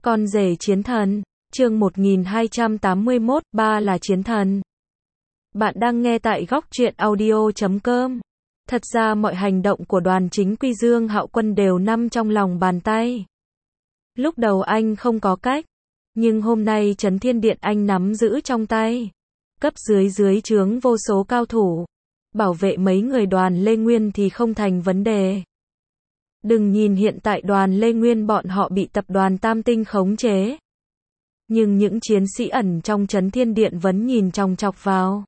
Con rể chiến thần, chương 1281, ba là chiến thần. Bạn đang nghe tại góc truyện audio.com. Thật ra mọi hành động của Đoàn Chính Quy Dương Hạo Quân đều nằm trong lòng bàn tay. Lúc đầu anh không có cách, nhưng hôm nay Trấn Thiên Điện anh nắm giữ trong tay. Cấp dưới trướng vô số cao thủ, bảo vệ mấy người Đoàn Lê Nguyên thì không thành vấn đề. Đừng nhìn hiện tại Đoàn Lê Nguyên bọn họ bị tập đoàn Tam Tinh khống chế, nhưng những chiến sĩ ẩn trong Trấn Thiên Điện vẫn nhìn chòng chọc vào.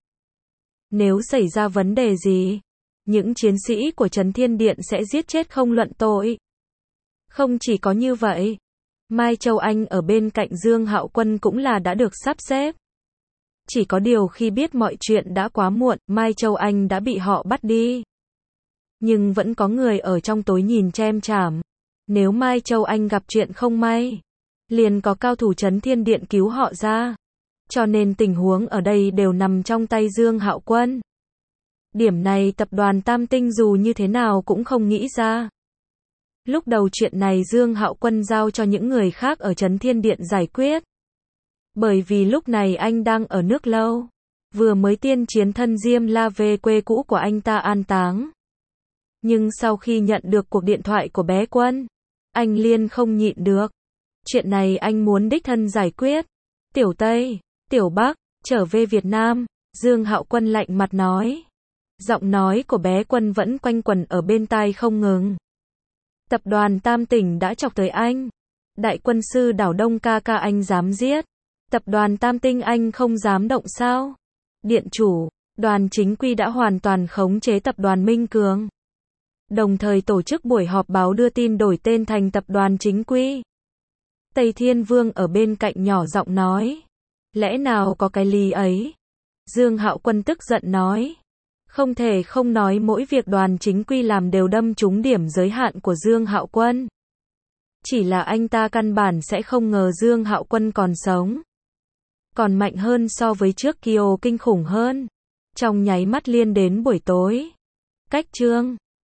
Nếu xảy ra vấn đề gì, những chiến sĩ của Trấn Thiên Điện sẽ giết chết không luận tội. Không chỉ có như vậy, Mai Châu Anh ở bên cạnh Dương Hạo Quân cũng là đã được sắp xếp. Chỉ có điều khi biết mọi chuyện đã quá muộn, Mai Châu Anh đã bị họ bắt đi. Nhưng vẫn có người ở trong tối nhìn chém chảm. Nếu Mai Châu Anh gặp chuyện không may, liền có cao thủ Trấn Thiên Điện cứu họ ra. Cho nên tình huống ở đây đều nằm trong tay Dương Hạo Quân. Điểm này tập đoàn Tam Tinh dù như thế nào cũng không nghĩ ra. Lúc đầu chuyện này Dương Hạo Quân giao cho những người khác ở Trấn Thiên Điện giải quyết. Bởi vì lúc này anh đang ở nước lâu, vừa mới tiên chiến thân Diêm La về quê cũ của anh ta an táng. Nhưng sau khi nhận được cuộc điện thoại của bé Quân, anh liền không nhịn được. Chuyện này anh muốn đích thân giải quyết. Tiểu Tây, Tiểu Bắc, trở về Việt Nam, Dương Hạo Quân lạnh mặt nói. Giọng nói của bé Quân vẫn quanh quẩn ở bên tai không ngừng. Tập đoàn Tam Tỉnh đã chọc tới anh. Đại quân sư đảo Đông ca anh dám giết. Tập đoàn Tam Tinh anh không dám động sao? Điện chủ, Đoàn Chính Quy đã hoàn toàn khống chế tập đoàn Minh Cường. Đồng thời tổ chức buổi họp báo đưa tin đổi tên thành tập đoàn Chính Quy. Tây Thiên Vương ở bên cạnh nhỏ giọng nói. Lẽ nào có cái lý ấy? Dương Hạo Quân tức giận nói. Không thể không nói mỗi việc Đoàn Chính Quy làm đều đâm trúng điểm giới hạn của Dương Hạo Quân. Chỉ là anh ta căn bản sẽ không ngờ Dương Hạo Quân còn sống. Còn mạnh hơn so với trước kia, kinh khủng hơn. Trong nháy mắt liên đến buổi tối. Cách chương